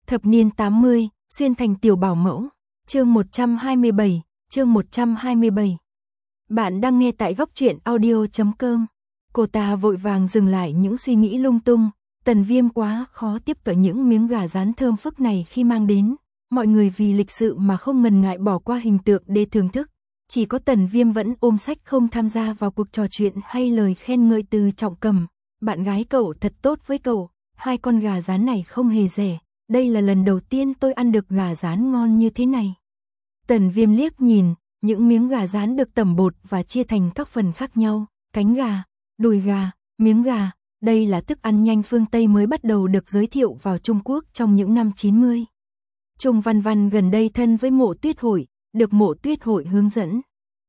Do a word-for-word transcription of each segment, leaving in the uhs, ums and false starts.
Thập niên tám mươi, xuyên thành tiểu bảo mẫu. Chương một trăm hai mươi bảy, chương một trăm hai mươi bảy. Bạn đang nghe tại góc truyện audio chấm com. Cô ta vội vàng dừng lại những suy nghĩ lung tung, Tần Viêm quá khó tiếp cận những miếng gà rán thơm phức này khi mang đến. Mọi người vì lịch sự mà không ngần ngại bỏ qua hình tượng để thưởng thức. Chỉ có Tần Viêm vẫn ôm sách không tham gia vào cuộc trò chuyện hay lời khen ngợi từ Trọng Cầm. Bạn gái cậu thật tốt với cậu, hai con gà rán này không hề rẻ. Đây là lần đầu tiên tôi ăn được gà rán ngon như thế này. Tần Viêm liếc nhìn, những miếng gà rán được tẩm bột và chia thành các phần khác nhau, cánh gà, đùi gà, miếng gà. Đây là thức ăn nhanh phương Tây mới bắt đầu được giới thiệu vào Trung Quốc trong những năm chín mươi. Trung Văn Văn gần đây thân với Mộ Tuyết Hội, được Mộ Tuyết Hội hướng dẫn.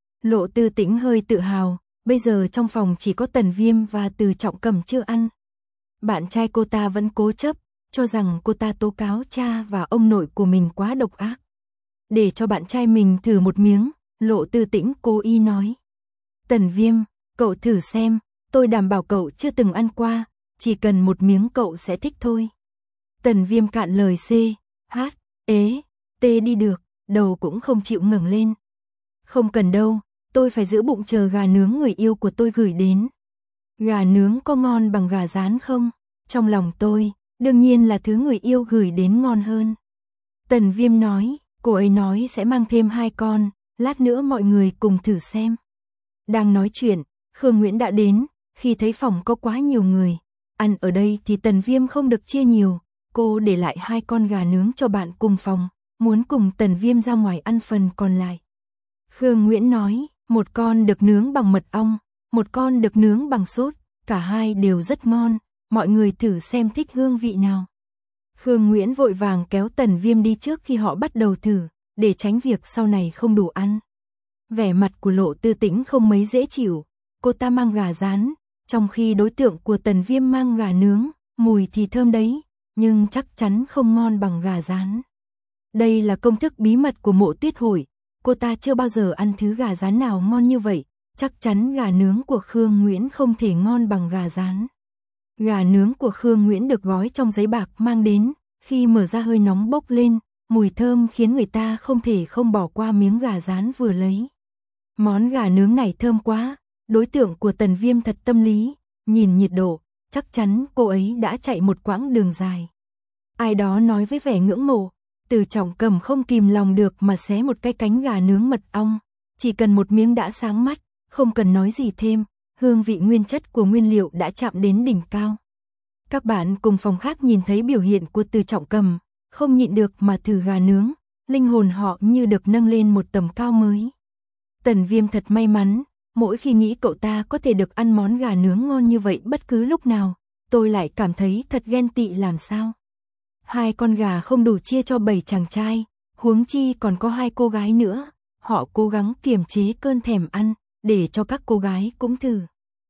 Lộ Tư Tĩnh hơi tự hào, bây giờ trong phòng chỉ có Tần Viêm và Từ Trọng Cầm chưa ăn. Bạn trai cô ta vẫn cố chấp, cho rằng cô ta tố cáo cha và ông nội của mình quá độc ác. Để cho bạn trai mình thử một miếng, Lộ Tư Tĩnh cố ý nói. Tần Viêm, cậu thử xem, tôi đảm bảo cậu chưa từng ăn qua, chỉ cần một miếng cậu sẽ thích thôi. Tần Viêm cạn lời C, H, ế, T đi được, đầu cũng không chịu ngẩng lên. Không cần đâu, tôi phải giữ bụng chờ gà nướng người yêu của tôi gửi đến. Gà nướng có ngon bằng gà rán không? Trong lòng tôi, đương nhiên là thứ người yêu gửi đến ngon hơn. Tần Viêm nói, cô ấy nói sẽ mang thêm hai con, lát nữa mọi người cùng thử xem. Đang nói chuyện, Khương Nguyễn đã đến, khi thấy phòng có quá nhiều người. Ăn ở đây thì Tần Viêm không được chia nhiều, cô để lại hai con gà nướng cho bạn cùng phòng, muốn cùng Tần Viêm ra ngoài ăn phần còn lại. Khương Nguyễn nói, một con được nướng bằng mật ong, một con được nướng bằng sốt, cả hai đều rất ngon, mọi người thử xem thích hương vị nào. Khương Nguyễn vội vàng kéo Tần Viêm đi trước khi họ bắt đầu thử, để tránh việc sau này không đủ ăn. Vẻ mặt của Lộ Tư Tĩnh không mấy dễ chịu, cô ta mang gà rán, trong khi đối tượng của Tần Viêm mang gà nướng, mùi thì thơm đấy, nhưng chắc chắn không ngon bằng gà rán. Đây là công thức bí mật của Mộ Tuyết Hội, cô ta chưa bao giờ ăn thứ gà rán nào ngon như vậy, chắc chắn gà nướng của Khương Nguyễn không thể ngon bằng gà rán. Gà nướng của Khương Nguyễn được gói trong giấy bạc mang đến, khi mở ra hơi nóng bốc lên, mùi thơm khiến người ta không thể không bỏ qua miếng gà rán vừa lấy. Món gà nướng này thơm quá, đối tượng của Tần Viêm thật tâm lý, nhìn nhiệt độ, chắc chắn cô ấy đã chạy một quãng đường dài. Ai đó nói với vẻ ngưỡng mộ, Từ Trọng Cầm không kìm lòng được mà xé một cái cánh gà nướng mật ong, chỉ cần một miếng đã sáng mắt, không cần nói gì thêm, hương vị nguyên chất của nguyên liệu đã chạm đến đỉnh cao. Các bạn cùng phòng khác nhìn thấy biểu hiện của Từ Trọng Cầm, không nhịn được mà thử gà nướng, linh hồn họ như được nâng lên một tầm cao mới. Tần Viêm thật may mắn, mỗi khi nghĩ cậu ta có thể được ăn món gà nướng ngon như vậy bất cứ lúc nào, tôi lại cảm thấy thật ghen tị làm sao. Hai con gà không đủ chia cho bảy chàng trai, huống chi còn có hai cô gái nữa, họ cố gắng kiềm chế cơn thèm ăn, để cho các cô gái cũng thử.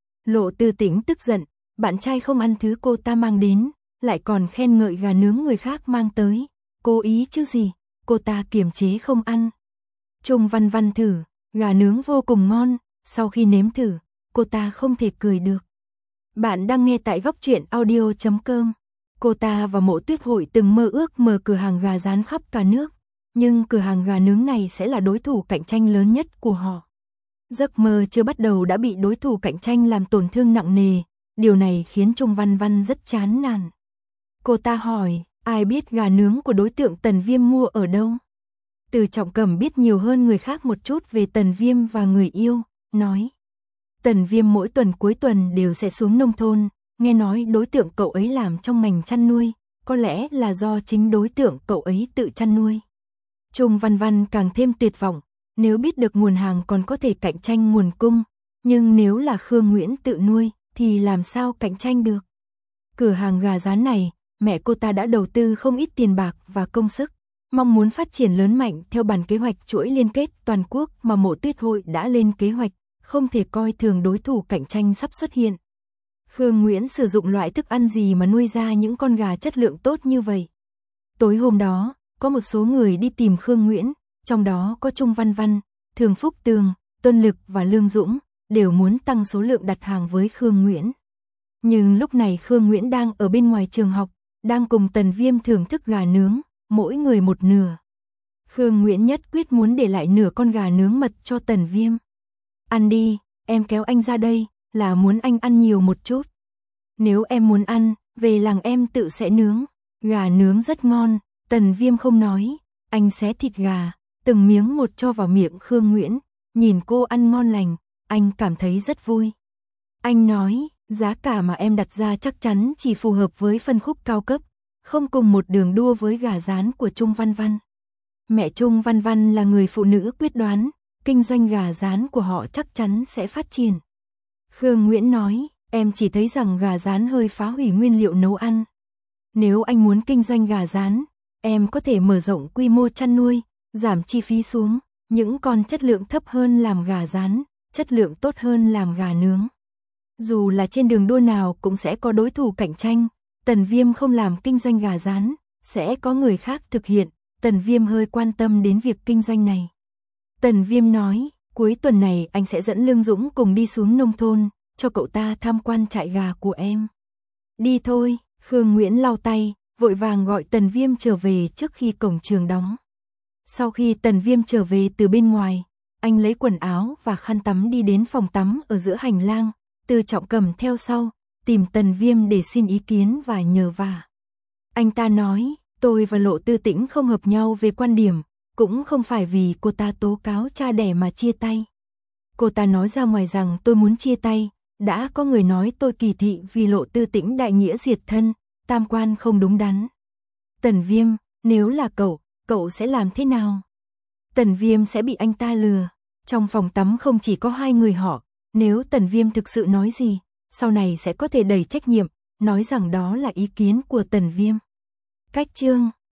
Lộ Tư Tĩnh tức giận, bạn trai không ăn thứ cô ta mang đến, lại còn khen ngợi gà nướng người khác mang tới, cố ý chứ gì, cô ta kiềm chế không ăn. Trung Văn Văn thử, gà nướng vô cùng ngon, sau khi nếm thử, cô ta không thể cười được. Bạn đang nghe tại góc truyện audio chấm com. Cô ta và Mộ Tuyết Hội từng mơ ước mở cửa hàng gà rán khắp cả nước, nhưng cửa hàng gà nướng này sẽ là đối thủ cạnh tranh lớn nhất của họ. Giấc mơ chưa bắt đầu đã bị đối thủ cạnh tranh làm tổn thương nặng nề, điều này khiến Trung Văn Văn rất chán nản. Cô ta hỏi, ai biết gà nướng của đối tượng Tần Viêm mua ở đâu? Từ Trọng Cầm biết nhiều hơn người khác một chút về Tần Viêm và người yêu, nói. Tần Viêm mỗi tuần cuối tuần đều sẽ xuống nông thôn, nghe nói đối tượng cậu ấy làm trong ngành chăn nuôi, có lẽ là do chính đối tượng cậu ấy tự chăn nuôi. Trung Văn Văn càng thêm tuyệt vọng, nếu biết được nguồn hàng còn có thể cạnh tranh nguồn cung, nhưng nếu là Khương Nguyễn tự nuôi, thì làm sao cạnh tranh được. Cửa hàng gà rán này, mẹ cô ta đã đầu tư không ít tiền bạc và công sức, mong muốn phát triển lớn mạnh theo bản kế hoạch chuỗi liên kết toàn quốc mà Mộ Tuyết Hội đã lên kế hoạch, không thể coi thường đối thủ cạnh tranh sắp xuất hiện. Khương Nguyễn sử dụng loại thức ăn gì mà nuôi ra những con gà chất lượng tốt như vậy? Tối hôm đó, có một số người đi tìm Khương Nguyễn, trong đó có Trung Văn Văn, Thường Phúc Tường, Tuân Lực và Lương Dũng, đều muốn tăng số lượng đặt hàng với Khương Nguyễn. Nhưng lúc này Khương Nguyễn đang ở bên ngoài trường học, đang cùng Tần Viêm thưởng thức gà nướng, mỗi người một nửa. Khương Nguyễn nhất quyết muốn để lại nửa con gà nướng mật cho Tần Viêm. Ăn đi, em kéo anh ra đây, là muốn anh ăn nhiều một chút. Nếu em muốn ăn, về làng em tự sẽ nướng. Gà nướng rất ngon, Tần Viêm không nói, anh xé thịt gà, từng miếng một cho vào miệng Khương Nguyễn, nhìn cô ăn ngon lành, anh cảm thấy rất vui. Anh nói, giá cả mà em đặt ra chắc chắn chỉ phù hợp với phân khúc cao cấp, không cùng một đường đua với gà rán của Trung Văn Văn. Mẹ Trung Văn Văn là người phụ nữ quyết đoán, kinh doanh gà rán của họ chắc chắn sẽ phát triển. Khương Nguyễn nói, em chỉ thấy rằng gà rán hơi phá hủy nguyên liệu nấu ăn. Nếu anh muốn kinh doanh gà rán, em có thể mở rộng quy mô chăn nuôi, giảm chi phí xuống, những con chất lượng thấp hơn làm gà rán, chất lượng tốt hơn làm gà nướng. Dù là trên đường đua nào cũng sẽ có đối thủ cạnh tranh, Tần Viêm không làm kinh doanh gà rán, sẽ có người khác thực hiện, Tần Viêm hơi quan tâm đến việc kinh doanh này. Tần Viêm nói, cuối tuần này anh sẽ dẫn Lương Dũng cùng đi xuống nông thôn, cho cậu ta tham quan trại gà của em. Đi thôi, Khương Nguyễn lau tay, vội vàng gọi Tần Viêm trở về trước khi cổng trường đóng. Sau khi Tần Viêm trở về từ bên ngoài, anh lấy quần áo và khăn tắm đi đến phòng tắm ở giữa hành lang, Từ Trọng cầm theo sau, tìm Tần Viêm để xin ý kiến và nhờ vả. Anh ta nói, tôi và Lộ Tư Tĩnh không hợp nhau về quan điểm, cũng không phải vì cô ta tố cáo cha đẻ mà chia tay. Cô ta nói ra ngoài rằng tôi muốn chia tay, đã có người nói tôi kỳ thị vì Lộ Tư Tĩnh đại nghĩa diệt thân, tam quan không đúng đắn. Tần Viêm, nếu là cậu, cậu sẽ làm thế nào? Tần Viêm sẽ bị anh ta lừa. Trong phòng tắm không chỉ có hai người họ, nếu Tần Viêm thực sự nói gì, sau này sẽ có thể đẩy trách nhiệm, nói rằng đó là ý kiến của Tần Viêm. Cách chương